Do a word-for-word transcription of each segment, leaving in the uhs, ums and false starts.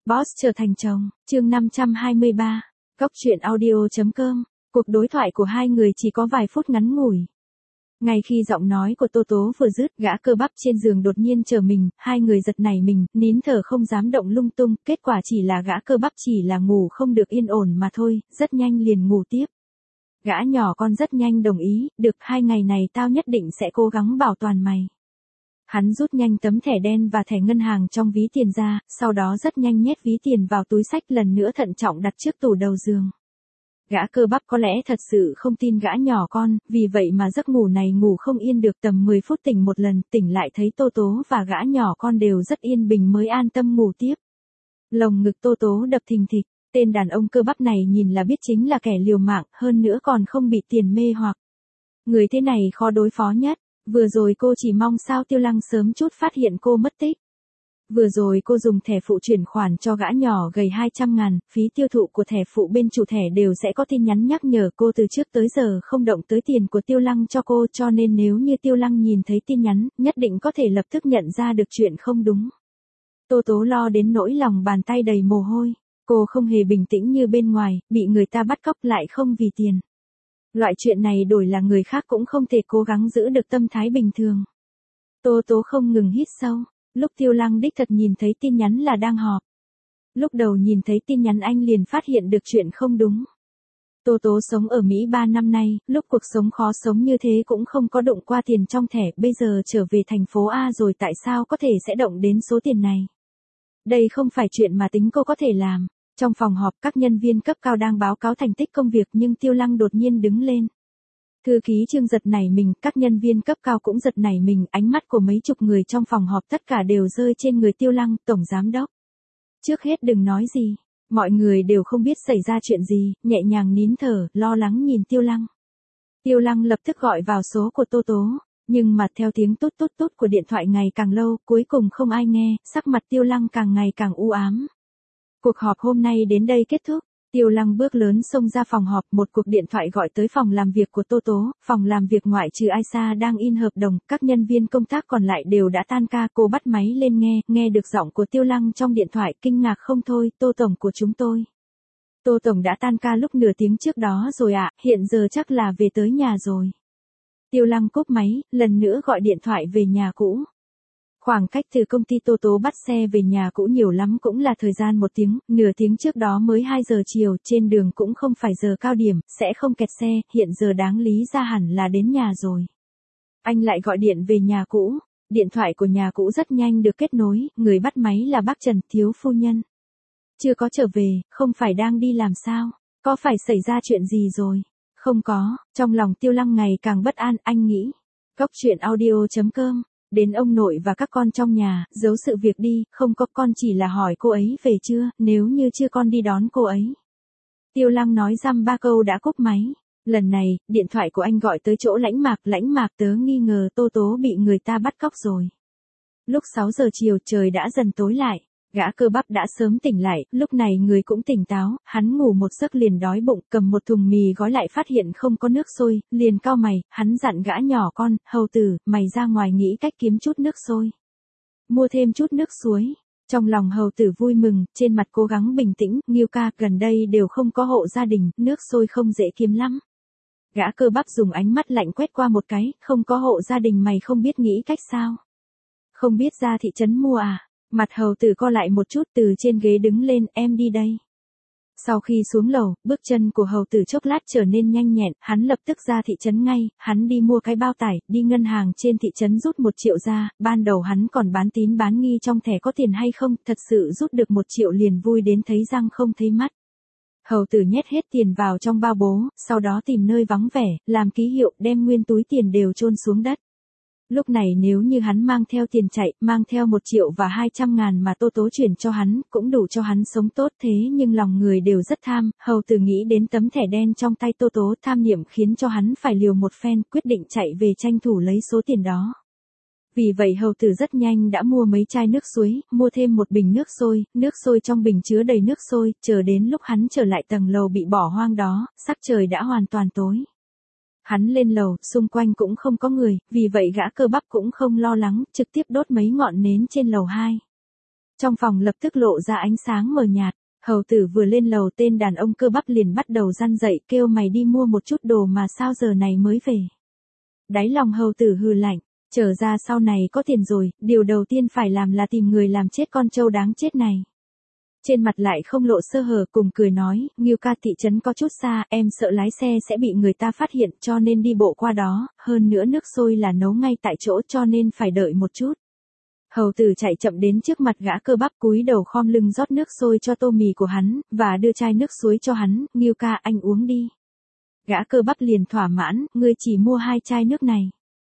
Boss trở thành chồng, chương năm trăm hai mươi ba, Cốc truyện audio.com, cuộc đối thoại của hai người chỉ có vài phút ngắn ngủi. Ngay khi giọng nói của Tô Tố vừa dứt, gã cơ bắp trên giường đột nhiên trở mình, hai người giật nảy mình, nín thở không dám động lung tung, kết quả chỉ là gã cơ bắp chỉ là ngủ không được yên ổn mà thôi, rất nhanh liền ngủ tiếp. Gã nhỏ con rất nhanh đồng ý, được, hai ngày này tao nhất định sẽ cố gắng bảo toàn mày. Hắn rút nhanh tấm thẻ đen và thẻ ngân hàng trong ví tiền ra, sau đó rất nhanh nhét ví tiền vào túi xách lần nữa thận trọng đặt trước tủ đầu giường. Gã cơ bắp có lẽ thật sự không tin gã nhỏ con, vì vậy mà giấc ngủ này ngủ không yên được, tầm mười phút tỉnh một lần, tỉnh lại thấy Tô Tố và gã nhỏ con đều rất yên bình mới an tâm ngủ tiếp. Lồng ngực Tô Tố đập thình thịch, tên đàn ông cơ bắp này nhìn là biết chính là kẻ liều mạng, hơn nữa còn không bị tiền mê hoặc. Người thế này khó đối phó nhất. Vừa rồi cô chỉ mong sao Tiêu Lăng sớm chút phát hiện cô mất tích. Vừa rồi cô dùng thẻ phụ chuyển khoản cho gã nhỏ gầy hai trăm ngàn, phí tiêu thụ của thẻ phụ bên chủ thẻ đều sẽ có tin nhắn nhắc nhở cô từ trước tới giờ không động tới tiền của Tiêu Lăng cho cô, cho nên nếu như Tiêu Lăng nhìn thấy tin nhắn, nhất định có thể lập tức nhận ra được chuyện không đúng. Tô Tố lo đến nỗi lòng bàn tay đầy mồ hôi, cô không hề bình tĩnh như bên ngoài, bị người ta bắt cóc lại không vì tiền. Loại chuyện này đổi là người khác cũng không thể cố gắng giữ được tâm thái bình thường. Tô Tố không ngừng hít sâu, lúc Tiêu Lăng đích thật nhìn thấy tin nhắn là đang họp. Lúc đầu nhìn thấy tin nhắn anh liền phát hiện được chuyện không đúng. Tô Tố sống ở Mỹ ba năm nay, lúc cuộc sống khó sống như thế cũng không có đụng qua tiền trong thẻ, bây giờ trở về thành phố A rồi tại sao có thể sẽ động đến số tiền này. Đây không phải chuyện mà tính cô có thể làm. Trong phòng họp các nhân viên cấp cao đang báo cáo thành tích công việc nhưng Tiêu Lăng đột nhiên đứng lên. Thư ký Trương giật nảy mình, các nhân viên cấp cao cũng giật nảy mình, ánh mắt của mấy chục người trong phòng họp tất cả đều rơi trên người Tiêu Lăng, tổng giám đốc. Trước hết đừng nói gì, mọi người đều không biết xảy ra chuyện gì, nhẹ nhàng nín thở, lo lắng nhìn Tiêu Lăng. Tiêu Lăng lập tức gọi vào số của Tô Tố, nhưng mà theo tiếng tút tút tút của điện thoại ngày càng lâu, cuối cùng không ai nghe, sắc mặt Tiêu Lăng càng ngày càng u ám. Cuộc họp hôm nay đến đây kết thúc, Tiêu Lăng bước lớn xông ra phòng họp, một cuộc điện thoại gọi tới phòng làm việc của Tô Tố, phòng làm việc ngoại trừ Aisa đang in hợp đồng, các nhân viên công tác còn lại đều đã tan ca, cô bắt máy lên nghe, nghe được giọng của Tiêu Lăng trong điện thoại, kinh ngạc không thôi, Tô Tổng của chúng tôi. Tô Tổng đã tan ca lúc nửa tiếng trước đó rồi ạ, à, hiện giờ chắc là về tới nhà rồi. Tiêu Lăng cúp máy, lần nữa gọi điện thoại về nhà cũ. Khoảng cách từ công ty Tô Tố bắt xe về nhà cũ nhiều lắm cũng là thời gian một tiếng, nửa tiếng trước đó mới hai giờ chiều, trên đường cũng không phải giờ cao điểm, sẽ không kẹt xe, hiện giờ đáng lý ra hẳn là đến nhà rồi. Anh lại gọi điện về nhà cũ, điện thoại của nhà cũ rất nhanh được kết nối, người bắt máy là bác Trần, thiếu phu nhân. Chưa có trở về, không phải đang đi làm sao, có phải xảy ra chuyện gì rồi? Không có, trong lòng Tiêu Lăng ngày càng bất an, anh nghĩ. Cốc truyện audio.com. Đến ông nội và các con trong nhà, giấu sự việc đi, không có, con chỉ là hỏi cô ấy về chưa, nếu như chưa con đi đón cô ấy. Tiêu Lăng nói dăm ba câu đã cúp máy. Lần này, điện thoại của anh gọi tới chỗ Lãnh Mạc, Lãnh Mạc tớ nghi ngờ Tô Tố bị người ta bắt cóc rồi. Lúc sáu giờ chiều trời đã dần tối lại, gã cơ bắp đã sớm tỉnh lại, lúc này người cũng tỉnh táo, hắn ngủ một giấc liền đói bụng, cầm một thùng mì gói lại phát hiện không có nước sôi, liền cau mày, hắn dặn gã nhỏ con, hầu tử, mày ra ngoài nghĩ cách kiếm chút nước sôi. Mua thêm chút nước suối. Trong lòng hầu tử vui mừng, trên mặt cố gắng bình tĩnh, Nghiêu ca, gần đây đều không có hộ gia đình, nước sôi không dễ kiếm lắm. Gã cơ bắp dùng ánh mắt lạnh quét qua một cái, không có hộ gia đình mày không biết nghĩ cách sao? Không biết ra thị trấn mua à? Mặt hầu tử co lại một chút, từ trên ghế đứng lên, em đi đây. Sau khi xuống lầu, bước chân của hầu tử chốc lát trở nên nhanh nhẹn, hắn lập tức ra thị trấn ngay, hắn đi mua cái bao tải, đi ngân hàng trên thị trấn rút một triệu ra, ban đầu hắn còn bán tín bán nghi trong thẻ có tiền hay không, thật sự rút được một triệu liền vui đến thấy răng không thấy mắt. Hầu tử nhét hết tiền vào trong bao bố, sau đó tìm nơi vắng vẻ, làm ký hiệu, đem nguyên túi tiền đều chôn xuống đất. Lúc này nếu như hắn mang theo tiền chạy, mang theo một triệu và hai trăm ngàn mà Tô Tố chuyển cho hắn, cũng đủ cho hắn sống tốt, thế nhưng lòng người đều rất tham, hầu tử nghĩ đến tấm thẻ đen trong tay Tô Tố, tham niệm khiến cho hắn phải liều một phen, quyết định chạy về tranh thủ lấy số tiền đó. Vì vậy hầu tử rất nhanh đã mua mấy chai nước suối, mua thêm một bình nước sôi, nước sôi trong bình chứa đầy nước sôi, chờ đến lúc hắn trở lại tầng lầu bị bỏ hoang đó, sắc trời đã hoàn toàn tối. Hắn lên lầu, xung quanh cũng không có người, vì vậy gã cơ bắp cũng không lo lắng, trực tiếp đốt mấy ngọn nến trên lầu hai. Trong phòng lập tức lộ ra ánh sáng mờ nhạt. Hầu tử vừa lên lầu tên đàn ông cơ bắp liền bắt đầu răn dậy kêu mày đi mua một chút đồ mà sao giờ này mới về. Đáy lòng hầu tử hừ lạnh, trở ra sau này có tiền rồi, điều đầu tiên phải làm là tìm người làm chết con trâu đáng chết này. Trên mặt lại không lộ sơ hở cùng cười nói, Ngưu ca thị trấn có chút xa, em sợ lái xe sẽ bị người ta phát hiện cho nên đi bộ qua đó, hơn nữa nước sôi là nấu ngay tại chỗ cho nên phải đợi một chút. Hầu tử chạy chậm đến trước mặt gã cơ bắp cúi đầu khom lưng rót nước sôi cho tô mì của hắn, và đưa chai nước suối cho hắn, Ngưu ca anh uống đi. Gã cơ bắp liền thỏa mãn, ngươi chỉ mua hai chai nước này.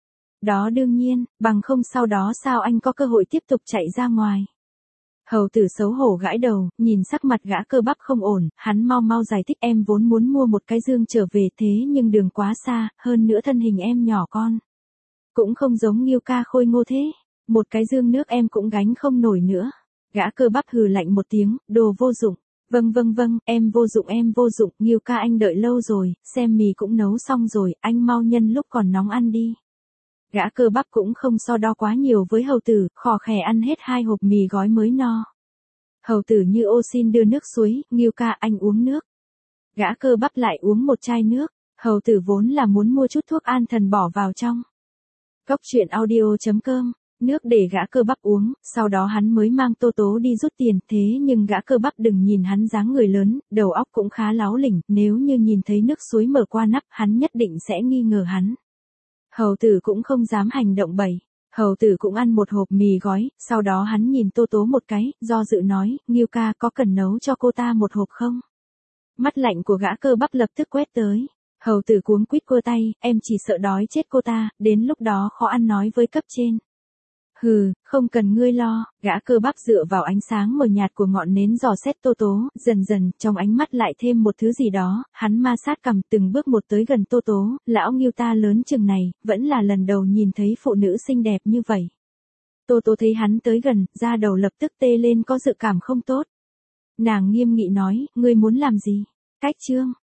Đó đương nhiên, bằng không sau đó sao anh có cơ hội tiếp tục chạy ra ngoài. Hầu tử xấu hổ gãi đầu, nhìn sắc mặt gã cơ bắp không ổn, hắn mau mau giải thích em vốn muốn mua một cái dương trở về thế nhưng đường quá xa, hơn nữa thân hình em nhỏ con. Cũng không giống Ngưu ca khôi ngô thế, một cái dương nước em cũng gánh không nổi nữa. Gã cơ bắp hừ lạnh một tiếng, đồ vô dụng. Vâng vâng vâng, em vô dụng em vô dụng, Ngưu ca anh đợi lâu rồi, xem mì cũng nấu xong rồi, anh mau nhân lúc còn nóng ăn đi. Gã cơ bắp cũng không so đo quá nhiều với hầu tử, khò khè ăn hết hai hộp mì gói mới no. Hầu tử như ô xin đưa nước suối, Ngưu ca anh uống nước. Gã cơ bắp lại uống một chai nước, hầu tử vốn là muốn mua chút thuốc an thần bỏ vào trong. Cốc truyện audio chấm com, nước để gã cơ bắp uống, sau đó hắn mới mang Tô Tố đi rút tiền, thế nhưng gã cơ bắp đừng nhìn hắn dáng người lớn, đầu óc cũng khá láo lỉnh, nếu như nhìn thấy nước suối mở qua nắp, hắn nhất định sẽ nghi ngờ hắn. Hầu tử cũng không dám hành động bậy. Hầu tử cũng ăn một hộp mì gói, sau đó hắn nhìn Tô Tố một cái, do dự nói, Ngưu ca có cần nấu cho cô ta một hộp không? Mắt lạnh của gã cơ bắp lập tức quét tới. Hầu tử cuống quýt cua tay, em chỉ sợ đói chết cô ta, đến lúc đó khó ăn nói với cấp trên. Hừ, không cần ngươi lo, gã cơ bắp dựa vào ánh sáng mờ nhạt của ngọn nến dò xét Tô Tố, dần dần, trong ánh mắt lại thêm một thứ gì đó, hắn ma sát cằm từng bước một tới gần Tô Tố, lão Ngưu ta lớn chừng này, vẫn là lần đầu nhìn thấy phụ nữ xinh đẹp như vậy. Tô Tố thấy hắn tới gần, da đầu lập tức tê lên có dự cảm không tốt. Nàng nghiêm nghị nói, ngươi muốn làm gì? Cách chương.